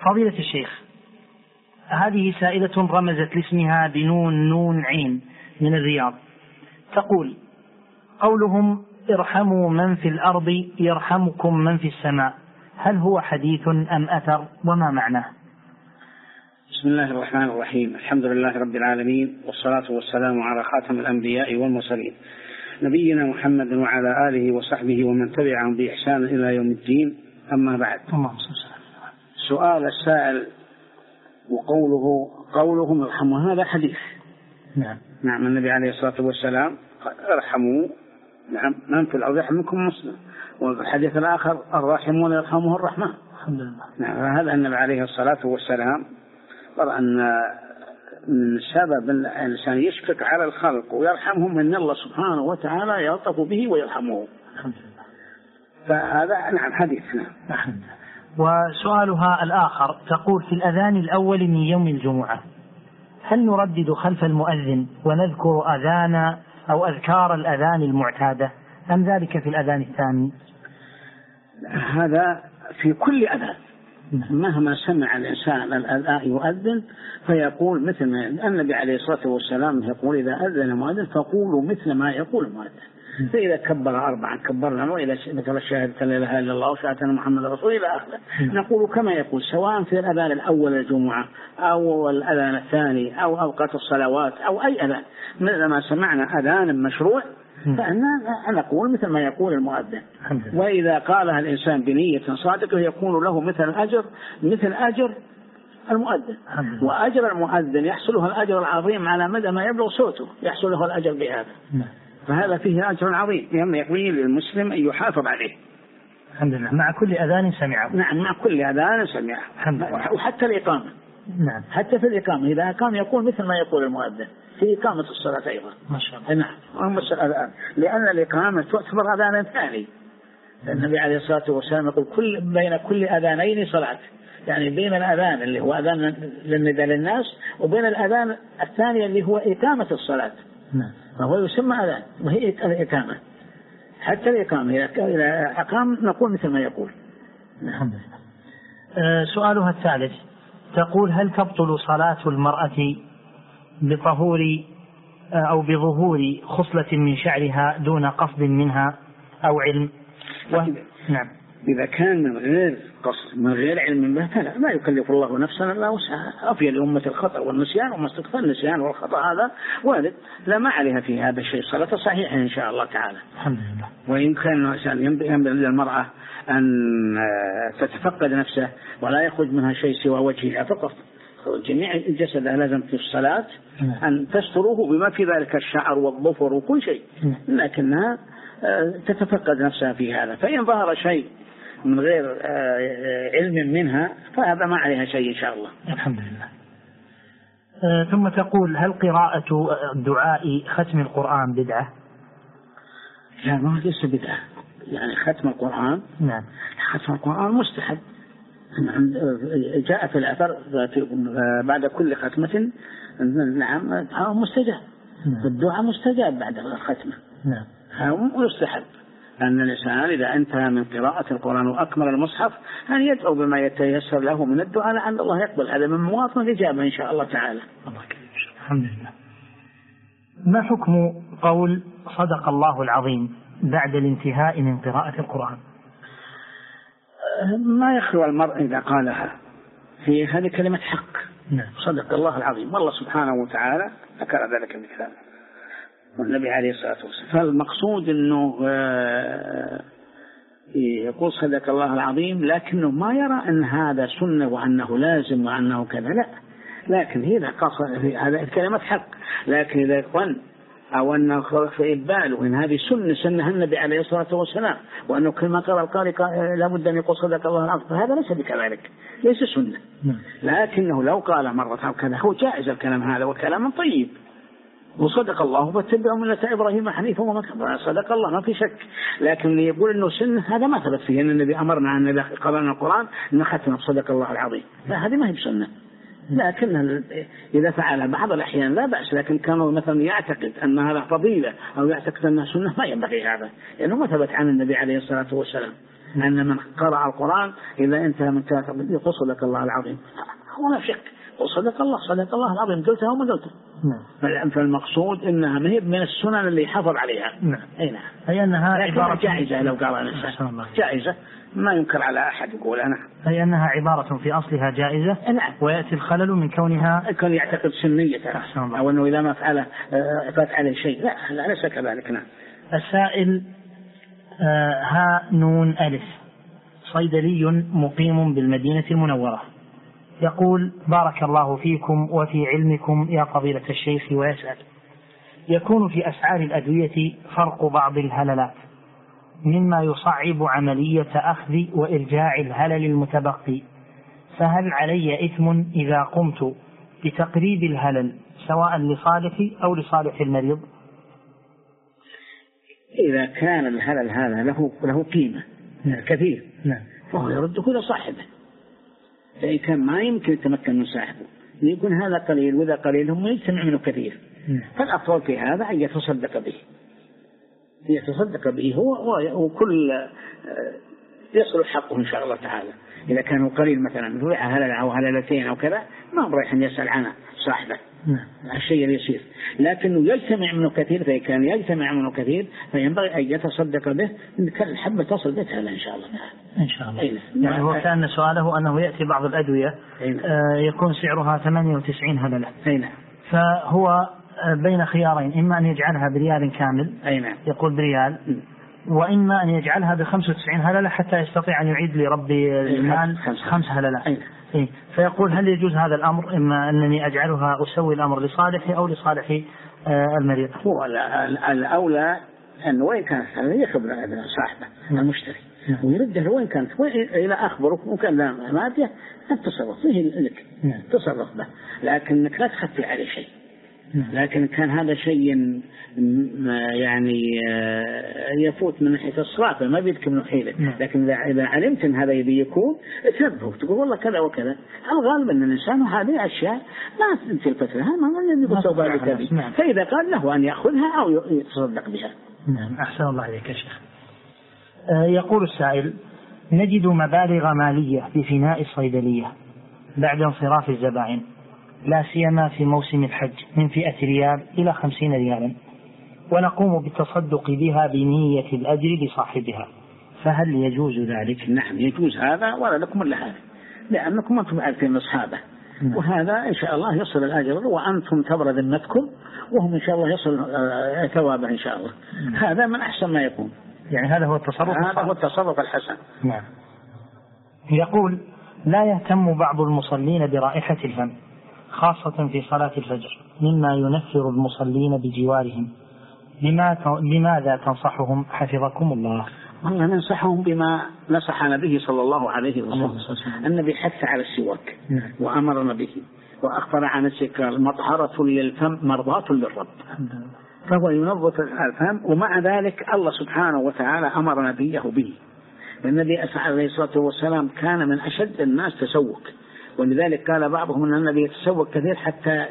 فضيلة الشيخ، هذه سائلة رمزت لاسمها بنون نون عين من الرياض، تقول: قولهم ارحموا من في الأرض يرحمكم من في السماء، هل هو حديث أم أثر، وما معناه؟ بسم الله الرحمن الرحيم. الحمد لله رب العالمين، والصلاة والسلام على خاتم الأنبياء والمرسلين نبينا محمد وعلى آله وصحبه ومن تبعهم بإحسان إلى يوم الدين. أما بعد، سؤال السائل وقولهم ارحموا، هذا حديث. نعم النبي عليه الصلاة والسلام ارحموا من في الأرض يرحمكم مسلم، والحديث الآخر الراحمون يرحمه الرحمن. الحمد لله. نعم، هذا النبي عليه الصلاة والسلام قال أن من سبب الإنسان يشفق على الخلق ويرحمهم أن الله سبحانه وتعالى يلطف به ويرحمه. الحمد لله. فهذا نعم حديث. نعم. وسؤالها الآخر تقول: في الأذان الأول من يوم الجمعة هل نردد خلف المؤذن ونذكر أذان أو أذكار الأذان المعتادة، أم ذلك في الأذان الثاني؟ هذا في كل أذان، مهما سمع الإنسان الأذان يؤذن فيقول مثل ما النبي عليه الصلاة والسلام يقول: إذا أذن المؤذن فقولوا مثل ما يقول المؤذن. فإذا كبر 4 كبرنا، وإذا ذكر الشهادة لا إله إلا الله وشهادة أن محمد رسول الله إلى آخره نقول كما يقول، سواء في الأذان الأول الجمعة أو الأذان الثاني أو أوقات الصلوات أو أي أذان. ما سمعنا أذان مشروع فأنا نقول مثل ما يقول المؤذن. وإذا قالها الإنسان بنية صادقة يكون له مثل أجر المؤذن، وأجر المؤذن يحصل له الأجر العظيم على مدى ما يبلغ صوته، يحصل له الأجر بهذا. فهذا فيه أجر عظيم ينبغي للمسلم أن يحافظ عليه. الحمد لله. مع كل أذان سمعه. نعم، مع كل أذان سمعه. وحتى الإقامة. نعم. حتى في الإقامة إذا أقام يقول مثل ما يقول المؤذن في إقامة الصلاة أيضا. ما شاء الله. نعم، لأن الإقامة تعتبر أذان ثاني. النبي عليه الصلاة والسلام يقول بين كل أذانين صلاة، يعني بين الأذان اللي هو أذان للنداء للناس وبين الأذان الثاني اللي هو إقامة الصلاة. نعم. فهو يسمى أذان وهي الإقامة. حتى الإقامة إذا أقام نقول مثل ما يقول. الحمد لله. سؤالها الثالث تقول: هل تبطل صلاة المرأة بطهور أو بظهور خصلة من شعرها دون قصد منها أو علم؟ نعم. إذا كان من غير قصد من غير علم به فلا، ما يكلف الله نفسا إلا وسعها. أفي لأمة الخطأ والنسيان وما استكثر النسيان والخطأ هذا وارد، لا ما عليها في هذا الشيء، صلاة صحيحة إن شاء الله تعالى. الحمد لله. وإن كان ينبغي للمرأة أن تتفقد نفسه ولا يخرج منها شيء سوى وجهها فقط، جميع الجسد لازم في الصلاة أن تستروه بما في ذلك الشعر والظفر وكل شيء، لكنها تتفقد نفسها في هذا. فإن ظهر شيء من غير علم منها فهذا ما عليها شيء إن شاء الله. الحمد لله. ثم تقول: هل قراءة دعاء ختم القرآن بدعة؟ لا، ما هو ليس بدعة، يعني ختم القرآن. نعم. ختم القرآن مستحب. جاء في الأثر بعد كل ختمة نعم مستجاب. الدعاء مستجاب بعد الختمة. نعم. ويستحب أن الإنسان إذا انتهى من قراءة القرآن وأكمل المصحف أن يدعو بما يتيسر له من الدعاء لعل الله يقبل. هذا من مواطن الإجابة إن شاء الله تعالى. الله كبير. الحمد لله. ما حكم قول صدق الله العظيم بعد الانتهاء من قراءة القرآن؟ ما يخلو المرء إذا قالها في هذه كلمة حق. نعم. صدق الله العظيم، والله سبحانه وتعالى ذكر ذلك المثال والنبي عليه الصلاة والسلام. فالمقصود أنه يقول صدق الله العظيم لكنه ما يرى أن هذا سنة وأنه لازم وأنه كذا، لا، لكن إذا قصد هذا كلمة حق، لكن إذا ظن أو أنه في إباله إن هذه سنة النبي عليه الصلاة والسلام وأنه كما قال القارئ لابد أن يقول صدق الله العظيم، فهذا ليس بكذلك، ليس سنة. لكنه لو قال مرة أو كذا هو جائز الكلام هذا وكلام طيب، وصدق الله فاتبعوا ملة إبراهيم حنيفا وما كان، صدق الله ما في شك. لكن اللي يقول إنه سنة هذا ما ثبت فيه، أن النبي أمرنا أن إذا قرأنا القرآن نختم صدق الله العظيم، لا هذه ما هي بسنة. لكن إذا فعل بعض الأحيان لا بأس، لكن كانوا مثلا يعتقد أن هذا فضيلة أو يعتقد أنها سنة ما ينبغي هذا، لأنه ما ثبت عن النبي عليه الصلاة والسلام. أن من قرأ القرآن إذا انتهى من كاتب يقول صدق الله العظيم، هو لا شك وصدق الله العظيم قلتها وما قلتها. فالمقصود إنها ما هي من السنن اللي حافظ عليها. أي نعم. أي أنها عبارة جائزة لو قال الإنسان جائزة ما ينكر على أحد يقول أنا. أي أنها عبارة في أصلها جائزة. نعم. ويأتي الخلل من كونها كان يعتقد سنيتها أو أنه إذا ما فعله فات عليه شيء. لا ليس كذلك. نعم. السائل ها نون ألف صيدلي مقيم بالمدينة المنورة، يقول: بارك الله فيكم وفي علمكم يا فضيلة الشيخ، ويسأل: يكون في أسعار الأدوية فرق بعض الهللات مما يصعب عملية أخذ وإرجاع الهلل المتبقي، فهل علي إثم إذا قمت بتقريب الهلل سواء لصالحي أو لصالح المريض؟ إذا كان الهلل هذا له قيمة كثير فهو يرده لصاحبه، فإن كان ما يمكن يتمكن من صاحبه يكون هذا قليل وذا قليل هم يجتمع منه كثير، فالأفضل في هذا أن يتصدق به هو وكل يصل حقه إن شاء الله تعالى. إذا كانوا قليل مثلا ربع هلل أو هللتين أو كذا ما رايح يسأل عنه صاحبه الشيء اليسير، لكنه يجتمع منه كثير، فإن كان يجتمع منه كثير فينبغي أن يتصدق به إن كان الحبة تصل بها إن شاء الله تعالى. إن شاء الله. يعني هو كان سؤاله أنه يأتي بعض الأدوية يكون سعرها 98 هللة، فهو بين خيارين: إما أن يجعلها بريال كامل يقول بريال، وإما أن يجعلها ب95 هللة حتى يستطيع أن يعيد لرب المال 5 هللة. فيقول: هل يجوز هذا الأمر؟ إما أنني أجعلها أسوي الأمر لصالحي أو لصالح المريض. هو الأولى أن وين كانت يخبر صاحبه المشتري ويرده وين كانت، إلى أخبره وكان لا مادة أن تصرف فيه لك تصرف به، لكنك لا تخفي عليه شيء. لكن كان هذا شيء يعني يفوت من ناحية الصرافة ما بيدك من حيلة، لكن إذا علمت أن هذا يبي يكون تنبه تقول والله كذا وكذا. الغالب أن الإنسان هذه أشياء ما تلفت لها ما يقول سوف أبي، فإذا قال له أن يأخذها أو يتصدق بها. نعم. أحسن الله إليك يا شيخ. يقول السائل: نجد مبالغ مالية في فناء الصيدلية بعد انصراف الزبائن، لا سيما في موسم الحج، من 100 ريال إلى 50 ريالا، ونقوم بالتصدق بها بنية الأجر لصاحبها، فهل يجوز ذلك؟ نعم يجوز هذا، ولا لكم إلا هذا، لأنكم أنتم عارفين أصحابه، وهذا إن شاء الله يصل الأجر وأنتم تبرد ذمتكم وهم إن شاء الله يصل ثوابه إن شاء الله. هذا من أحسن ما يكون. يعني هذا هو التصرف الحسن. نعم. يقول: لا يهتم بعض المصلين برائحة الفم خاصة في صلاة الفجر مما ينفر المصلين بجوارهم، لماذا تنصحهم حفظكم الله؟ والله ننصحهم بما نصحنا به صلى الله عليه وسلم. النبي حث على السواك وأمرنا به وأخبر عن السكر: مطهرة للفم مرضاة للرب، فهو ينظف الفم. ومع ذلك الله سبحانه وتعالى أمر نبيه به. النبي عليه الصلاة والسلام كان من أشد الناس تسوك، ولذلك قال بعضهم أن النبي يتسوق كثير حتى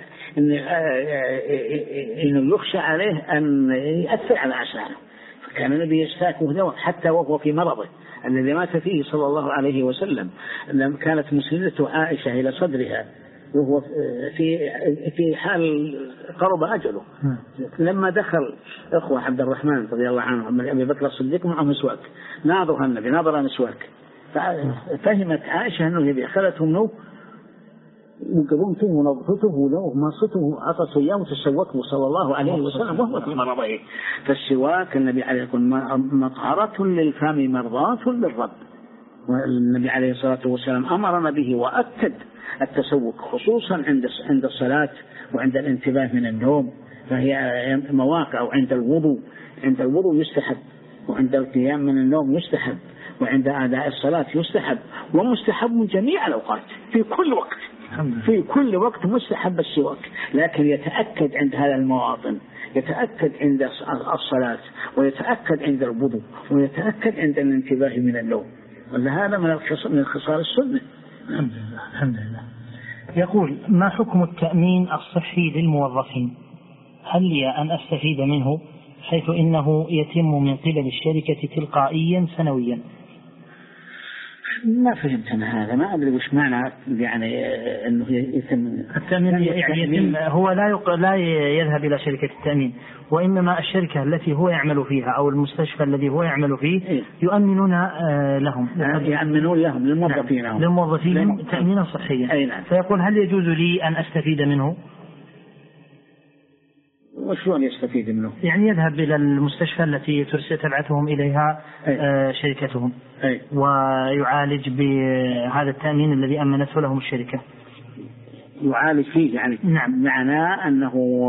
إنه يخشى عليه أن يأثر على أعصابه، فكان النبي يستاكه دواء حتى وهو في مرضه الذي مات فيه صلى الله عليه وسلم. لما كانت مسندته عائشة إلى صدرها وهو في حال قرب أجله، لما دخل أخوة عبد الرحمن رضي الله عنه من أبي بكر الصديق معه مسواك، ناظرها النبي ناظر مسواك، فهمت عائشة أنه يبي أخذته منه وقبمته ونظفته له ومصته عطس إياه وتسوكه صلى الله عليه وسلم وهو في مرضه. فالسواك النبي عليه يقول: مطهرة للفم مرضاة للرب. والنبي عليه الصلاة والسلام أمرنا به وأكد التسوك خصوصا عند الصلاة وعند الانتباه من النوم، فهي مواقع. وعند الوضوء يستحب، وعند القيام من النوم يستحب، وعند أداء الصلاة يستحب، ومستحب جميع الأوقات في كل وقت مستحب السواك. لكن يتأكد عند هذا المواطن، يتأكد عند الصلاة، ويتأكد عند الوضوء، ويتأكد عند الانتباه من النوم، وهذا من خصال السنة. الحمد لله. يقول: ما حكم التأمين الصحي للموظفين؟ هل لي أن أستفيد منه حيث إنه يتم من قبل الشركة تلقائيا سنويا؟ ما فهمت أنا هذا، ما أدري وش معنى يعني أنه يتم التأمين. يعني هو لا يذهب إلى شركة التأمين، وإنما الشركة التي هو يعمل فيها أو المستشفى الذي هو يعمل فيه يؤمنون لهم، يأمنون لهم للموظفين تأمينا صحيا. فيقول هل يجوز لي أن أستفيد منه؟ وشلون يستفيد منه؟ يعني يذهب إلى المستشفى التي تبعثهم إليها شركتهم ويعالج بهذا التأمين الذي أمنته لهم الشركة. يعالج فيه يعني؟ نعم. معناه أنه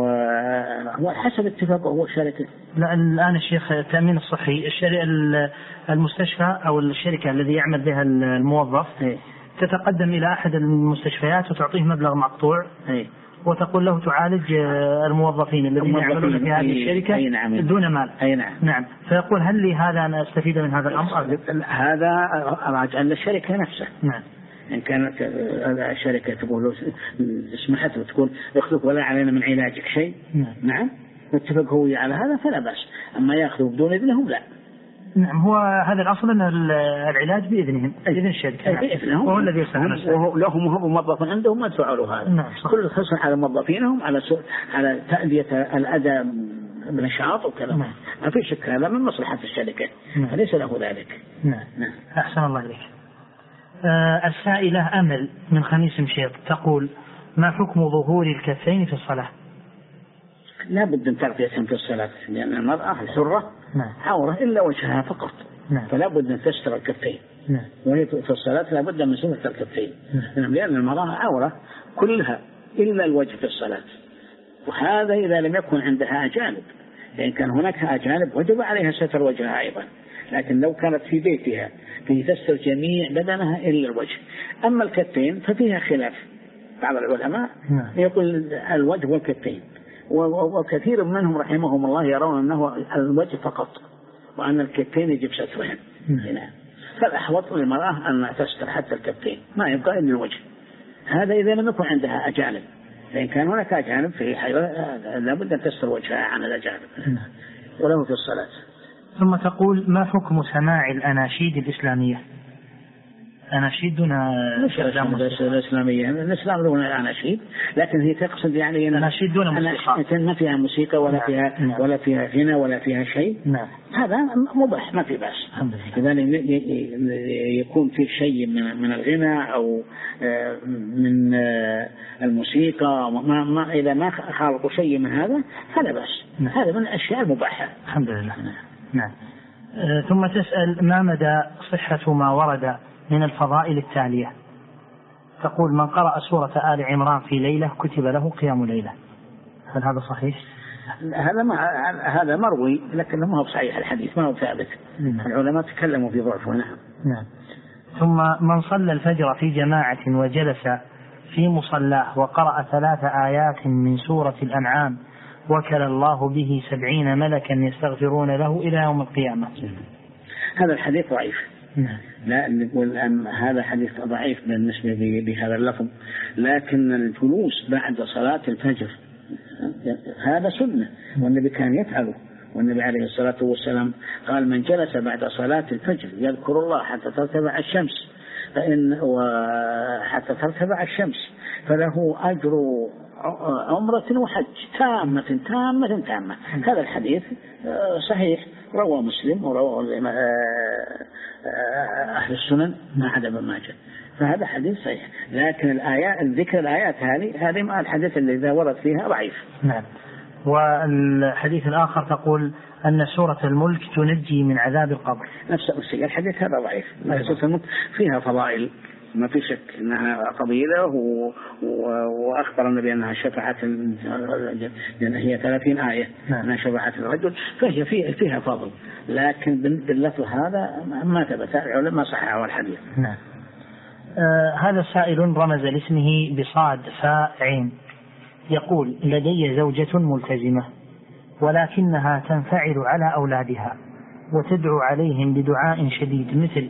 هو حسب اتفاقه هو الشركة. لا الآن الشيخ التأمين الصحي المستشفى أو الشركة الذي يعمل بها الموظف تتقدم إلى أحد المستشفيات وتعطيه مبلغ مقطوع وتقول له تعالج الموظفين الذين يعملون في هذه الشركة دون مال. نعم. فيقول هل لي هذا أن أستفيد من هذا الأمر؟ هذا راجع للشركة نفسها. نعم. إن كانت الشركة تقول اسمحت وتقول اخذك ولا علينا من علاجك شيء. نعم. واتفق هو على هذا فلا بأس، أما يأخذوا بدون إذنهم لا. نعم. هو هذا الأصل أن العلاج بإذنهم، إذن الشركة. بإذنهم. وهو الذي يسمى لهم هم موظف عندهم ما تفعلوا هذا. نعم. كل خصوصا على موظفينهم على تأدية الأداء بالنشاط وكذا. ما في شك هذا من مصلحة الشركة. ليس له ذلك. نعم. أحسن الله إليك. السائلة أمل من خميس مشيط تقول ما حكم ظهور الكفين في الصلاة؟ لا بد من تغطيتهم في الصلاة، لأن المرأة الحرة عورة إلا وجهها فقط. فلا بد أن تستر الكفين. وهي في الصلاة لا بد من ستر الكفين. لأن المرأة عورة كلها إلا الوجه في الصلاة، وهذا إذا لم يكن عندها أجانب، لأن كان هناك أجانب وجب عليها ستر وجهها أيضا، لكن لو كانت في بيتها تستر جميع بدنها إلا الوجه. أما الكفين ففيها خلاف، بعض العلماء يقول الوجه والكفين، وكثير منهم رحمهم الله يرون أنه الوجه فقط وأن الكفين يجب سترهم. فالأحوط للمرأة أن تستر حتى الكفين، ما يبقى إلا الوجه. هذا إذا لم يكن عندها أجانب، لأن كان هناك أجانب في حيوة لابد أن تستر وجهها عن الأجانب وله في الصلاة. ثم تقول ما حكم سماع الأناشيد الإسلامية؟ أناشيدنا الإسلامية، الإسلام دون أناشيد، لكن هي تقصد يعني أناشيد دون موسيقى، ما فيها موسيقى ولا فيها غنى ولا فيها شيء. هذا مباح ما في بأس. إذا يكون في شيء من الغنى أو من الموسيقى ما إذا ما خالطوا شيء من هذا فلا بأس. هذا من الأشياء المباحة. الحمد لله. نعم. ثم تسأل ما مدى صحة ما ورد من الفضائل التالية؟ تقول من قرأ سورة آل عمران في ليلة كتب له قيام ليلة، هل هذا صحيح؟ هذا مروي لكنه ما هو صحيح الحديث، ما هو ثابت. العلماء تكلموا في ضعفه. نعم. ثم من صلى الفجر في جماعة وجلس في مصلاه وقرأ 3 آيات من سورة الأنعام وكل الله به 70 ملكا يستغفرون له إلى يوم القيامة. هذا الحديث ضعيف. لا نقول هذا حديث ضعيف بالنسبة بهذا اللفظ، لكن الجلوس بعد صلاة الفجر هذا سنة والنبي كان يفعله، والنبي عليه الصلاة والسلام قال من جلس بعد صلاة الفجر يذكر الله حتى ترتفع الشمس حتى ترتفع الشمس فله أجر عمرة وحج تامة. هذا الحديث صحيح، رواه مسلم ورواه أهل السنن ما عدا ابن ماجه، فهذا حديث صحيح. لكن ذكر الآيات هذه ما الحديث اللي إذا ورد فيها ضعيف. نعم. والحديث الآخر تقول أن سورة الملك تنجي من عذاب القبر، نفس الشيء. الحديث هذا ضعيف. سورة الملك فيها فضائل ما في شك أنها قضيلة، وأخبر النبي أنها شفعت، لأن هي 30 آية أنها شفعت الرجل، فهي فيها فضل، لكن باللفظ هذا ما ثبت، العلماء صححوا الحديث. نعم. هذا السائل رمز لاسمه بصاد فاء عين، يقول لدي زوجة ملتزمة ولكنها تنفعل على أولادها وتدعو عليهم بدعاء شديد مثل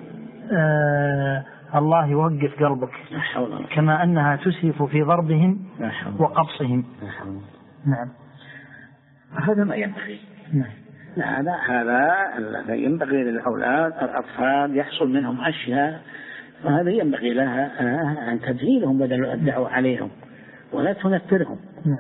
الله يوقف قلبك، كما أنها تسرف في ضربهم وقبصهم. نعم. هذا ما ينبغي. هذا ينبغي للأولاد الأطفال يحصل منهم أشياء، فهذا ينبغي لها أن تذهيلهم بدل الدعوة عليهم ولا تنفرهم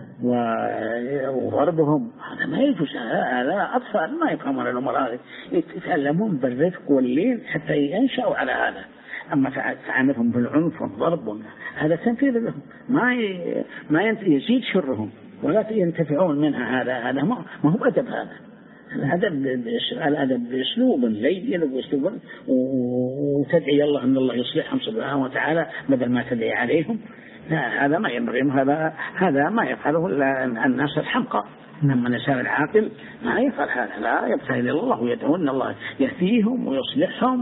وضربهم. هذا ما يجوز، هذا أطفال ما يفهمون الأمور هذه، يتعلمون بالرفق واللين حتى ينشأوا على هذا. أما تعاملهم بالعنف والضرب هذا تنفيذ لهم، ما يزيد شرهم ولا ينتفعون منها. هذا ما هو أدب. هذا الأدب بأسلوب لين وأسلوب وتدعي الله أن الله يصلحهم سبحانه وتعالى بدل ما تدعي عليهم. لا، هذا ما ينبغي، هذا ما يفعله إلا الناس الحمقى. أما الإنسان العاقل ما يفعل هذا، لا يبتهل إلى الله ويدعو أن الله يهديهم ويصلحهم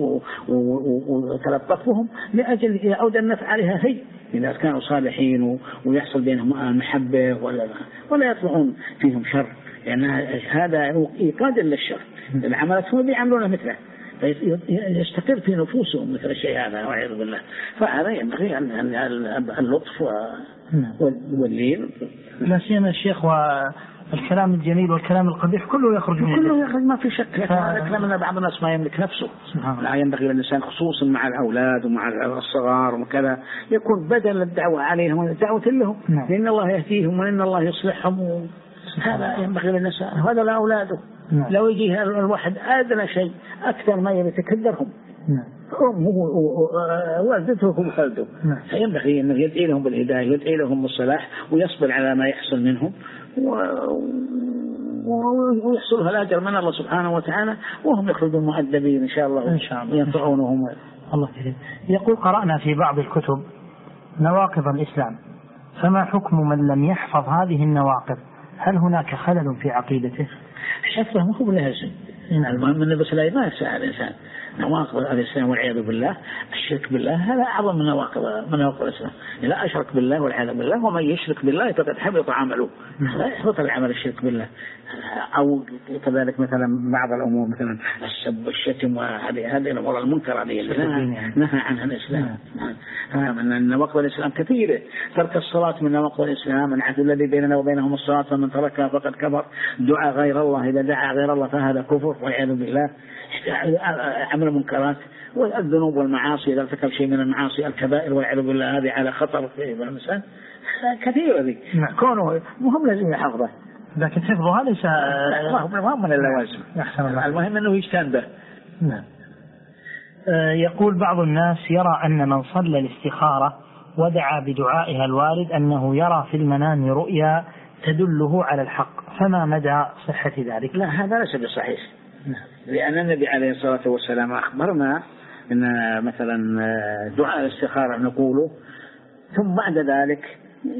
ويتلطفهم لأجل يعود النفع عليها هي إذا كانوا صالحين ويحصل بينهم المحبة ولا يطلعون فيهم شر، لأن هذا إيقادا للشر. العملات هم بيعملون مثله يستقر في نفوسهم مثل الشيء هذا والعياذ بالله. فهذا ينبغي أن اللطف واللين. لا سيما الشيخ، والكلام الجميل والكلام القبيح كله يخرج ما في شك. لكن من بعض الناس ما يملك نفسه. لا، ينبغي للإنسان خصوصا مع الأولاد ومع الصغار وكذا يكون بدل الدعوة عليهم الدعوة لهم، لأن الله يهديهم وإن الله يصلحهم. هذا ينبغي للإنسان، هذا لأولاده. لو يجي الواحد أدنى شيء أكثر ما يتكدرهم أمه ووالدته وخالده، فينبغي أنه يدعي لهم بالهداية ويدعي لهم بالصلاح ويصبر على ما يحصل منهم ويحصلها الأجر من الله سبحانه وتعالى، وهم يخرجون مؤدبين إن شاء الله ينفعونهم. الله كريم. يقول: قرأنا في بعض الكتب نواقض الإسلام، فما حكم من لم يحفظ هذه النواقض؟ هل هناك خلل في عقيدته؟ حفظه مو بلازم. المهم أن بس لا ما يسعى الإنسان. نواقض الإسلام والعياذ بالله، الشرك بالله هذا أعظم من نواقض الإسلام. لا أشرك بالله والعياذ بالله، ومن يشرك بالله فقد حبط عمله. لا يحبط العمل الشرك بالله. أو كذلك مثلا بعض الأمور مثلا السب والشتم وهذه الأمور المنكرة التي نهى عنها الإسلام. من نواقض الإسلام كثيرة. ترك الصلاة من نواقض الإسلام، العهد الذي بيننا وبينهم الصلاة فمن تركها فقد كفر. دعاء غير الله، إذا دعا غير الله فهذا كفر والعياذ بالله. عمل المنكرات والذنوب والمعاصي، إذا ارتكب شيء من المعاصي الكبائر والعياذ بالله هذه على خطر في الإنسان كثيرة ذي. كونه مهم لازم يحفظه، لكن حفظها ليس مهم من اللوازم. المهم أنه يجتنبه. يقول: بعض الناس يرى أن من صلى الاستخارة ودعا بدعائها الوارد أنه يرى في المنام رؤيا تدله على الحق، فما مدى صحة ذلك؟ لا، هذا ليس بصحيح. لأن النبي عليه الصلاة والسلام أخبرنا أن مثلا دعاء الاستخارة نقوله ثم بعد ذلك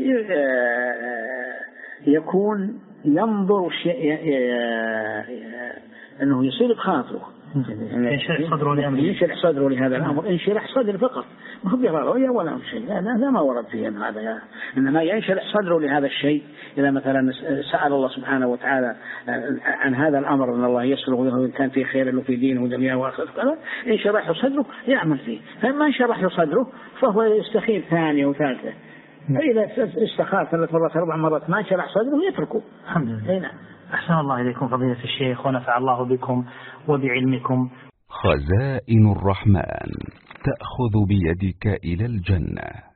يكون ينظر شيء أنه يصير بخاطره، ينشرح صدره لهذا الأمر، ينشرح صدر فقط، ما هو يرى رؤيا ولا شيء. لا ما ورد فيه هذا، إنما ينشرح صدره لهذا الشيء. إذا مثلا سأل الله سبحانه وتعالى عن هذا الأمر أن الله يسره وإن كان في خير له في دينه ودنياه وآخرته، ينشرح صدره يعمل فيه. فما انشرح له صدره فهو يستخير ثانية وثالثة. فإذا استخار 3 مرات 4 مرات ما انشرح صدره يتركه. الحمد لله. أحسن الله إليكم فضيلة الشيخ، ونفع الله بكم وبعلمكم. خزائن الرحمن تأخذ بيدك إلى الجنة.